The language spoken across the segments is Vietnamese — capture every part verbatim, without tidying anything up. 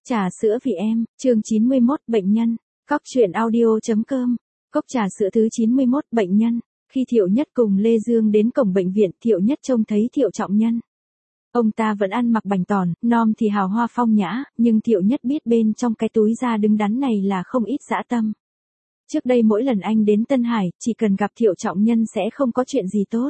Trà sữa vì em, chương chín mươi mốt, bệnh nhân. Cóc truyện audio.com. Cốc trà sữa thứ chín mươi mốt, bệnh nhân. Khi Thiệu Nhất cùng Lê Dương đến cổng bệnh viện, Thiệu Nhất trông thấy Thiệu Trọng Nhân. Ông ta vẫn ăn mặc bảnh tòn, nom thì hào hoa phong nhã, nhưng Thiệu Nhất biết bên trong cái túi da đứng đắn này là không ít dã tâm. Trước đây mỗi lần anh đến Tân Hải, chỉ cần gặp Thiệu Trọng Nhân sẽ không có chuyện gì tốt.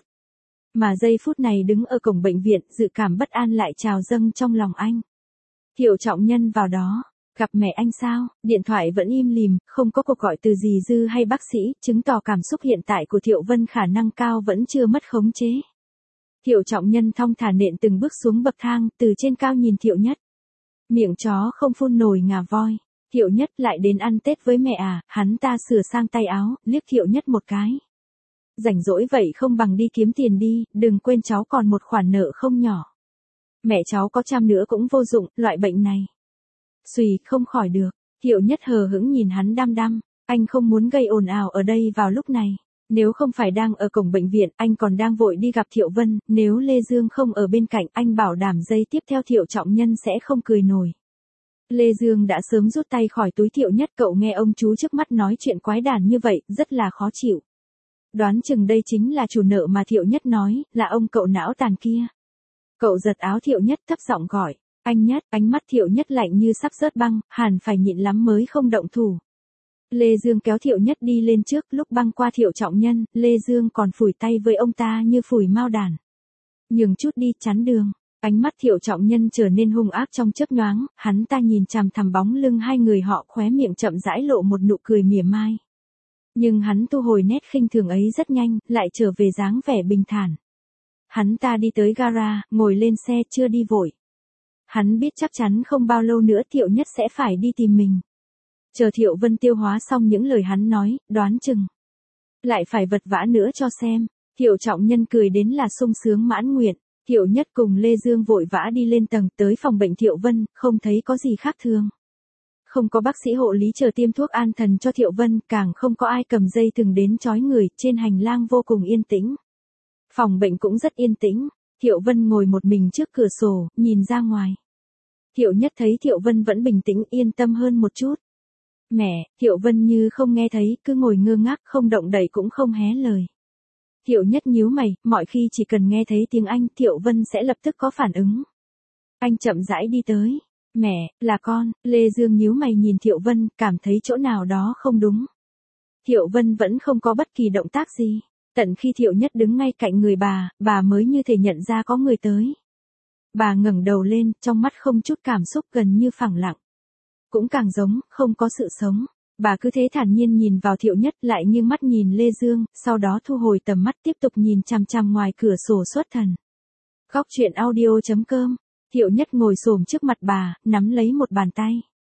Mà giây phút này đứng ở cổng bệnh viện, dự cảm bất an lại trào dâng trong lòng anh. Thiệu Trọng Nhân vào đó, gặp mẹ anh sao? Điện thoại vẫn im lìm, không có cuộc gọi từ dì Dư hay bác sĩ, chứng tỏ cảm xúc hiện tại của Thiệu Vân khả năng cao vẫn chưa mất khống chế. Thiệu Trọng Nhân thong thả nện từng bước xuống bậc thang, từ trên cao nhìn Thiệu Nhất. Miệng chó không phun nổi ngà voi. Thiệu Nhất lại đến ăn Tết với mẹ à? Hắn ta sửa sang tay áo, liếc Thiệu Nhất một cái. Rảnh rỗi vậy không bằng đi kiếm tiền đi, đừng quên cháu còn một khoản nợ không nhỏ. Mẹ cháu có chăm nữa cũng vô dụng, loại bệnh này. Xùy, không khỏi được. Thiệu Nhất hờ hững nhìn hắn đăm đăm. Anh không muốn gây ồn ào ở đây vào lúc này. Nếu không phải đang ở cổng bệnh viện, anh còn đang vội đi gặp Thiệu Vân. Nếu Lê Dương không ở bên cạnh, anh bảo đảm giây tiếp theo Thiệu Trọng Nhân sẽ không cười nổi. Lê Dương đã sớm rút tay khỏi túi Thiệu Nhất. Cậu nghe ông chú trước mắt nói chuyện quái đản như vậy, rất là khó chịu. Đoán chừng đây chính là chủ nợ mà Thiệu Nhất nói, là ông cậu não tàn kia. Cậu giật áo Thiệu Nhất thấp giọng gọi, anh Nhất. Ánh mắt Thiệu Nhất lạnh như sắp rớt băng, hẳn phải nhịn lắm mới không động thủ. Lê Dương kéo Thiệu Nhất đi lên trước, lúc băng qua Thiệu Trọng Nhân, Lê Dương còn phủi tay với ông ta như phủi mao đàn. Nhường chút đi, chắn đường. Ánh mắt Thiệu Trọng Nhân trở nên hung ác trong chớp nhoáng, hắn ta nhìn chằm thằm bóng lưng hai người họ, khóe miệng chậm rãi lộ một nụ cười mỉa mai. Nhưng hắn thu hồi nét khinh thường ấy rất nhanh, lại trở về dáng vẻ bình thản. Hắn ta đi tới gara, ngồi lên xe, chưa đi vội. Hắn biết chắc chắn không bao lâu nữa Thiệu Nhất sẽ phải đi tìm mình. Chờ Thiệu Vân tiêu hóa xong những lời hắn nói, đoán chừng lại phải vật vã nữa cho xem. Thiệu Trọng Nhân cười đến là sung sướng mãn nguyện. Thiệu Nhất cùng Lê Dương vội vã đi lên tầng, tới phòng bệnh Thiệu Vân, không thấy có gì khác thường. Không có bác sĩ hộ lý chờ tiêm thuốc an thần cho Thiệu Vân, càng không có ai cầm dây thừng đến trói người, trên hành lang vô cùng yên tĩnh. Phòng bệnh cũng rất yên tĩnh, Thiệu Vân ngồi một mình trước cửa sổ, nhìn ra ngoài. Thiệu Nhất thấy Thiệu Vân vẫn bình tĩnh, yên tâm hơn một chút. Mẹ, Thiệu Vân như không nghe thấy, cứ ngồi ngơ ngác, không động đậy cũng không hé lời. Thiệu Nhất nhíu mày, mọi khi chỉ cần nghe thấy tiếng Anh, Thiệu Vân sẽ lập tức có phản ứng. Anh chậm rãi đi tới. Mẹ, là con. Lê Dương nhíu mày nhìn Thiệu Vân, cảm thấy chỗ nào đó không đúng. Thiệu Vân vẫn không có bất kỳ động tác gì. Tận khi Thiệu Nhất đứng ngay cạnh người bà, bà mới như thể nhận ra có người tới. Bà ngẩng đầu lên, trong mắt không chút cảm xúc, gần như phẳng lặng. Cũng càng giống, không có sự sống. Bà cứ thế thản nhiên nhìn vào Thiệu Nhất, lại nghiêng mắt nhìn Lê Dương, sau đó thu hồi tầm mắt tiếp tục nhìn chằm chằm ngoài cửa sổ xuất thần. Cóc truyện audio.com. Thiệu Nhất ngồi xổm trước mặt bà, nắm lấy một bàn tay.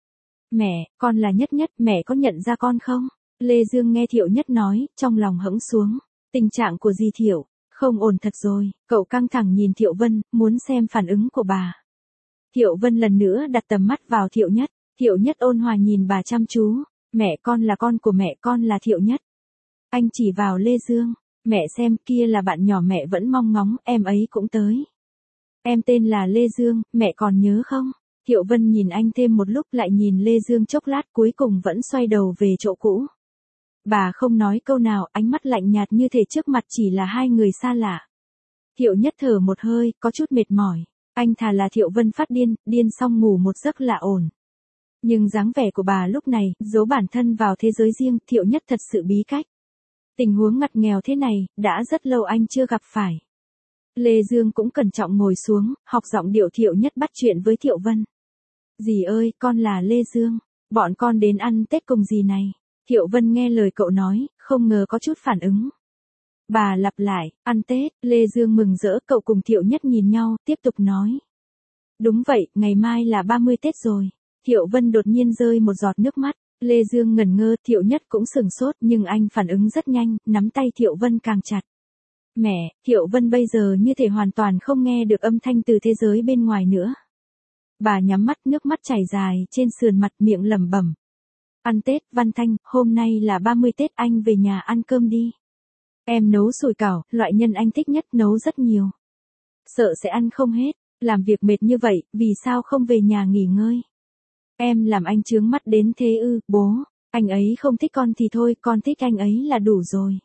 Mẹ, con là Nhất Nhất, mẹ có nhận ra con không? Lê Dương nghe Thiệu Nhất nói, trong lòng hững xuống. Tình trạng của dì Thiệu, không ổn thật rồi. Cậu căng thẳng nhìn Thiệu Vân, muốn xem phản ứng của bà. Thiệu Vân lần nữa đặt tầm mắt vào Thiệu Nhất. Thiệu Nhất ôn hòa nhìn bà chăm chú. Mẹ, con là con của mẹ, con là Thiệu Nhất. Anh chỉ vào Lê Dương. Mẹ xem, kia là bạn nhỏ mẹ vẫn mong ngóng, em ấy cũng tới. Em tên là Lê Dương, mẹ còn nhớ không? Thiệu Vân nhìn anh thêm một lúc, lại nhìn Lê Dương chốc lát, cuối cùng vẫn xoay đầu về chỗ cũ. Bà không nói câu nào, ánh mắt lạnh nhạt như thể trước mặt chỉ là hai người xa lạ. Thiệu Nhất thở một hơi, có chút mệt mỏi. Anh thà là Thiệu Vân phát điên, điên xong ngủ một giấc là ổn. Nhưng dáng vẻ của bà lúc này, giấu bản thân vào thế giới riêng, Thiệu Nhất thật sự bí cách. Tình huống ngặt nghèo thế này, đã rất lâu anh chưa gặp phải. Lê Dương cũng cẩn trọng ngồi xuống, học giọng điệu Thiệu Nhất bắt chuyện với Thiệu Vân. Dì ơi, con là Lê Dương. Bọn con đến ăn Tết cùng dì này. Thiệu Vân nghe lời cậu nói, không ngờ có chút phản ứng. Bà lặp lại, ăn Tết. Lê Dương mừng rỡ, cậu cùng Thiệu Nhất nhìn nhau, tiếp tục nói. Đúng vậy, ngày mai là ba mươi Tết rồi. Thiệu Vân đột nhiên rơi một giọt nước mắt. Lê Dương ngẩn ngơ, Thiệu Nhất cũng sừng sốt, nhưng anh phản ứng rất nhanh, nắm tay Thiệu Vân càng chặt. Mẹ, Thiệu Vân bây giờ như thể hoàn toàn không nghe được âm thanh từ thế giới bên ngoài nữa. Bà nhắm mắt, nước mắt chảy dài trên sườn mặt, miệng lẩm bẩm. Ăn Tết, Văn Thanh, hôm nay là ba mươi Tết, anh về nhà ăn cơm đi. Em nấu sủi cảo, loại nhân anh thích nhất, nấu rất nhiều. Sợ sẽ ăn không hết, làm việc mệt như vậy, vì sao không về nhà nghỉ ngơi? Em làm anh chướng mắt đến thế ư, bố, anh ấy không thích con thì thôi, con thích anh ấy là đủ rồi.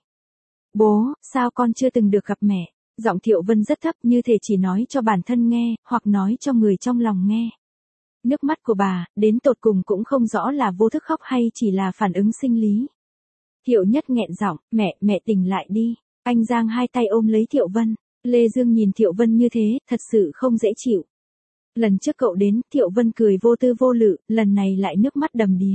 Bố, sao con chưa từng được gặp mẹ? Giọng Thiệu Vân rất thấp như thể chỉ nói cho bản thân nghe, hoặc nói cho người trong lòng nghe. Nước mắt của bà, đến tột cùng cũng không rõ là vô thức khóc hay chỉ là phản ứng sinh lý. Thiệu Nhất nghẹn giọng, mẹ, mẹ tỉnh lại đi. Anh giang hai tay ôm lấy Thiệu Vân. Lê Dương nhìn Thiệu Vân như thế, thật sự không dễ chịu. Lần trước cậu đến, Thiệu Vân cười vô tư vô lự, lần này lại nước mắt đầm đìa.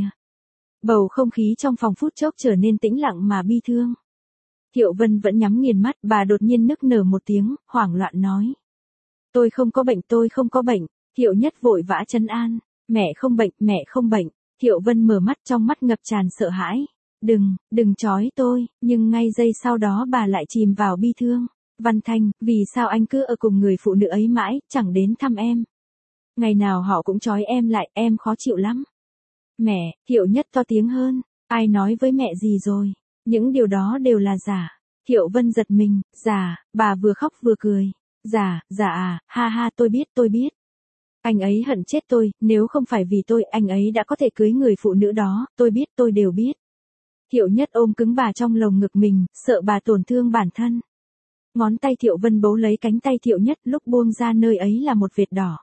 Bầu không khí trong phòng phút chốc trở nên tĩnh lặng mà bi thương. Thiệu Vân vẫn nhắm nghiền mắt, bà đột nhiên nức nở một tiếng, hoảng loạn nói. Tôi không có bệnh, tôi không có bệnh. Thiệu Nhất vội vã trấn an. Mẹ không bệnh, mẹ không bệnh. Thiệu Vân mở mắt, trong mắt ngập tràn sợ hãi. Đừng, đừng trói tôi, nhưng ngay giây sau đó bà lại chìm vào bi thương. Văn Thanh, vì sao anh cứ ở cùng người phụ nữ ấy mãi, chẳng đến thăm em. Ngày nào họ cũng trói em lại, em khó chịu lắm. Mẹ, Thiệu Nhất to tiếng hơn. Ai nói với mẹ gì rồi? Những điều đó đều là giả. Thiệu Vân giật mình, giả, bà vừa khóc vừa cười. Giả, giả à, ha ha tôi biết tôi biết. Anh ấy hận chết tôi, nếu không phải vì tôi, anh ấy đã có thể cưới người phụ nữ đó, tôi biết tôi đều biết. Thiệu Nhất ôm cứng bà trong lồng ngực mình, sợ bà tổn thương bản thân. Ngón tay Thiệu Vân bấu lấy cánh tay Thiệu Nhất, lúc buông ra nơi ấy là một vệt đỏ.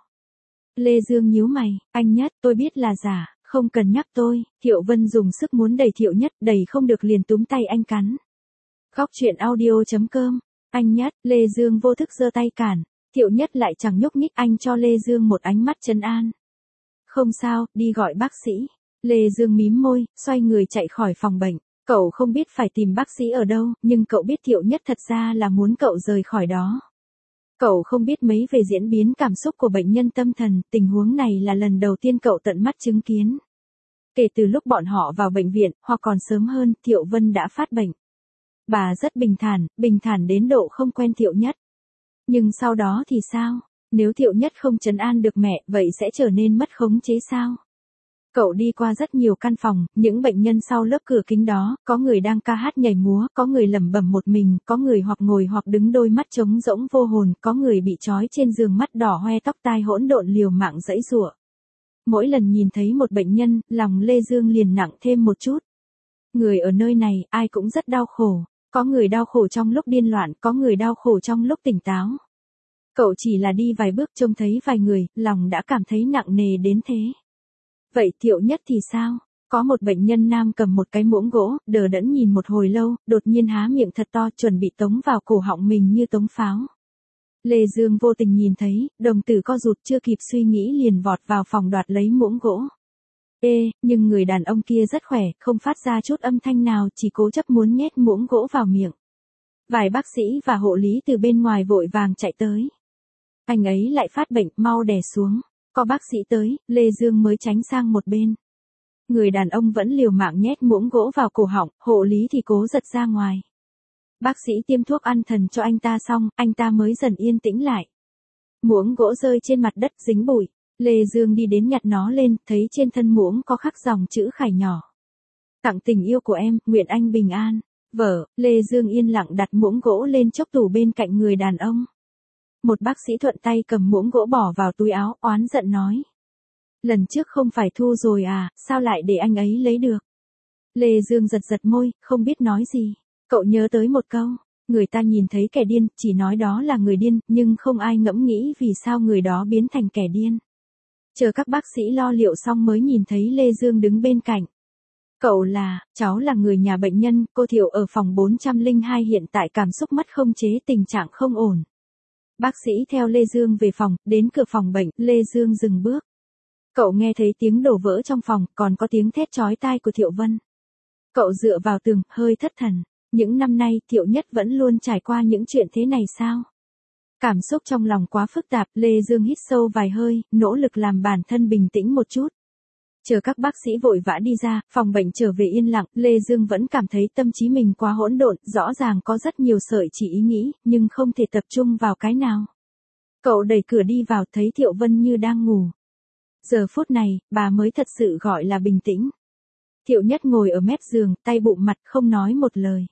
Lê Dương nhíu mày, anh Nhất, tôi biết là giả, không cần nhắc tôi. Thiệu Vân dùng sức muốn đẩy Thiệu Nhất, đẩy không được liền túm tay anh cắn. Góc truyện audio chấm com, anh Nhất, Lê Dương vô thức giơ tay cản. Thiệu Nhất lại chẳng nhúc nhích, anh cho Lê Dương một ánh mắt trấn an. Không sao, đi gọi bác sĩ. Lê Dương mím môi, xoay người chạy khỏi phòng bệnh. Cậu không biết phải tìm bác sĩ ở đâu, nhưng cậu biết Thiệu Nhất thật ra là muốn cậu rời khỏi đó. Cậu không biết mấy về diễn biến cảm xúc của bệnh nhân tâm thần, tình huống này là lần đầu tiên cậu tận mắt chứng kiến. Kể từ lúc bọn họ vào bệnh viện, hoặc còn sớm hơn, Thiệu Vân đã phát bệnh. Bà rất bình thản, bình thản đến độ không quen Thiệu Nhất. Nhưng sau đó thì sao? Nếu Thiệu Nhất không trấn an được mẹ, vậy sẽ trở nên mất khống chế sao? Cậu đi qua rất nhiều căn phòng, những bệnh nhân sau lớp cửa kính đó, có người đang ca hát nhảy múa, có người lẩm bẩm một mình, có người hoặc ngồi hoặc đứng đôi mắt trống rỗng vô hồn, có người bị trói trên giường mắt đỏ hoe tóc tai hỗn độn liều mạng giãy giụa. Mỗi lần nhìn thấy một bệnh nhân, lòng Lê Dương liền nặng thêm một chút. Người ở nơi này, ai cũng rất đau khổ. Có người đau khổ trong lúc điên loạn, có người đau khổ trong lúc tỉnh táo. Cậu chỉ là đi vài bước trông thấy vài người, lòng đã cảm thấy nặng nề đến thế. Vậy Thiệu Nhất thì sao? Có một bệnh nhân nam cầm một cái muỗng gỗ, đờ đẫn nhìn một hồi lâu, đột nhiên há miệng thật to chuẩn bị tống vào cổ họng mình như tống pháo. Lê Dương vô tình nhìn thấy, đồng tử co rụt chưa kịp suy nghĩ liền vọt vào phòng đoạt lấy muỗng gỗ. Ê, nhưng người đàn ông kia rất khỏe, không phát ra chút âm thanh nào, chỉ cố chấp muốn nhét muỗng gỗ vào miệng. Vài bác sĩ và hộ lý từ bên ngoài vội vàng chạy tới. Anh ấy lại phát bệnh, mau đè xuống. Có bác sĩ tới, Lê Dương mới tránh sang một bên. Người đàn ông vẫn liều mạng nhét muỗng gỗ vào cổ họng, hộ lý thì cố giật ra ngoài. Bác sĩ tiêm thuốc an thần cho anh ta xong, anh ta mới dần yên tĩnh lại. Muỗng gỗ rơi trên mặt đất dính bụi. Lê Dương đi đến nhặt nó lên, thấy trên thân muỗng có khắc dòng chữ khải nhỏ. Tặng tình yêu của em, nguyện anh bình an. Vợ, Lê Dương yên lặng đặt muỗng gỗ lên chốc tủ bên cạnh người đàn ông. Một bác sĩ thuận tay cầm muỗng gỗ bỏ vào túi áo, oán giận nói. Lần trước không phải thu rồi à, sao lại để anh ấy lấy được? Lê Dương giật giật môi, không biết nói gì. Cậu nhớ tới một câu, người ta nhìn thấy kẻ điên, chỉ nói đó là người điên, nhưng không ai ngẫm nghĩ vì sao người đó biến thành kẻ điên. Chờ các bác sĩ lo liệu xong mới nhìn thấy Lê Dương đứng bên cạnh. Cậu là, cháu là người nhà bệnh nhân, cô Thiệu ở phòng bốn trăm lẻ hai hiện tại cảm xúc mất không chế, tình trạng không ổn. Bác sĩ theo Lê Dương về phòng, đến cửa phòng bệnh, Lê Dương dừng bước. Cậu nghe thấy tiếng đổ vỡ trong phòng, còn có tiếng thét chói tai của Thiệu Vân. Cậu dựa vào tường, hơi thất thần. Những năm nay, Thiệu Nhất vẫn luôn trải qua những chuyện thế này sao? Cảm xúc trong lòng quá phức tạp, Lê Dương hít sâu vài hơi, nỗ lực làm bản thân bình tĩnh một chút. Chờ các bác sĩ vội vã đi ra, phòng bệnh trở về yên lặng, Lê Dương vẫn cảm thấy tâm trí mình quá hỗn độn, rõ ràng có rất nhiều sợi chỉ ý nghĩ, nhưng không thể tập trung vào cái nào. Cậu đẩy cửa đi vào, thấy Thiệu Vân như đang ngủ. Giờ phút này, bà mới thật sự gọi là bình tĩnh. Thiệu Nhất ngồi ở mép giường, tay bụng mặt, không nói một lời.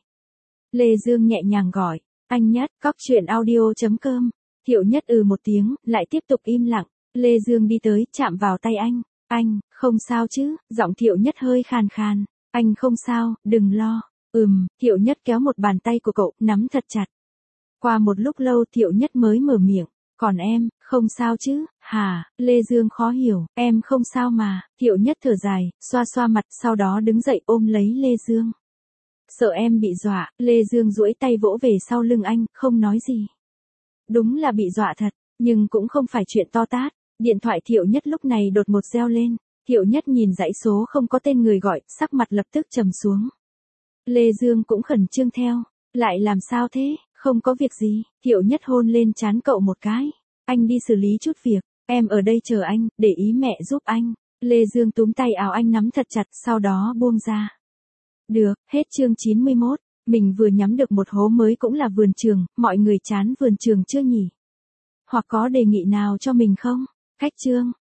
Lê Dương nhẹ nhàng gọi, anh Nhất, góc truyện audio chấm com. Thiệu Nhất ừ một tiếng, lại tiếp tục im lặng. Lê Dương đi tới, chạm vào tay anh. Anh, không sao chứ, giọng Thiệu Nhất hơi khàn khàn. Anh không sao, đừng lo. Ừm, Thiệu Nhất kéo một bàn tay của cậu, nắm thật chặt. Qua một lúc lâu Thiệu Nhất mới mở miệng. Còn em, không sao chứ, hả? Lê Dương khó hiểu, em không sao mà. Thiệu Nhất thở dài, xoa xoa mặt, sau đó đứng dậy ôm lấy Lê Dương. Sợ em bị dọa, Lê Dương duỗi tay vỗ về sau lưng anh, không nói gì. Đúng là bị dọa thật, nhưng cũng không phải chuyện to tát. Điện thoại Thiệu Nhất lúc này đột ngột reo lên. Thiệu Nhất nhìn dãy số không có tên người gọi, sắc mặt lập tức trầm xuống. Lê Dương cũng khẩn trương theo. Lại làm sao thế? Không có việc gì. Thiệu Nhất hôn lên trán cậu một cái. Anh đi xử lý chút việc. Em ở đây chờ anh, để ý mẹ giúp anh. Lê Dương túm tay áo anh nắm thật chặt, sau đó buông ra. Được, hết chương chín mươi mốt. Mình vừa nhắm được một hố mới cũng là vườn trường, mọi người chán vườn trường chưa nhỉ? Hoặc có đề nghị nào cho mình không? Cách chương.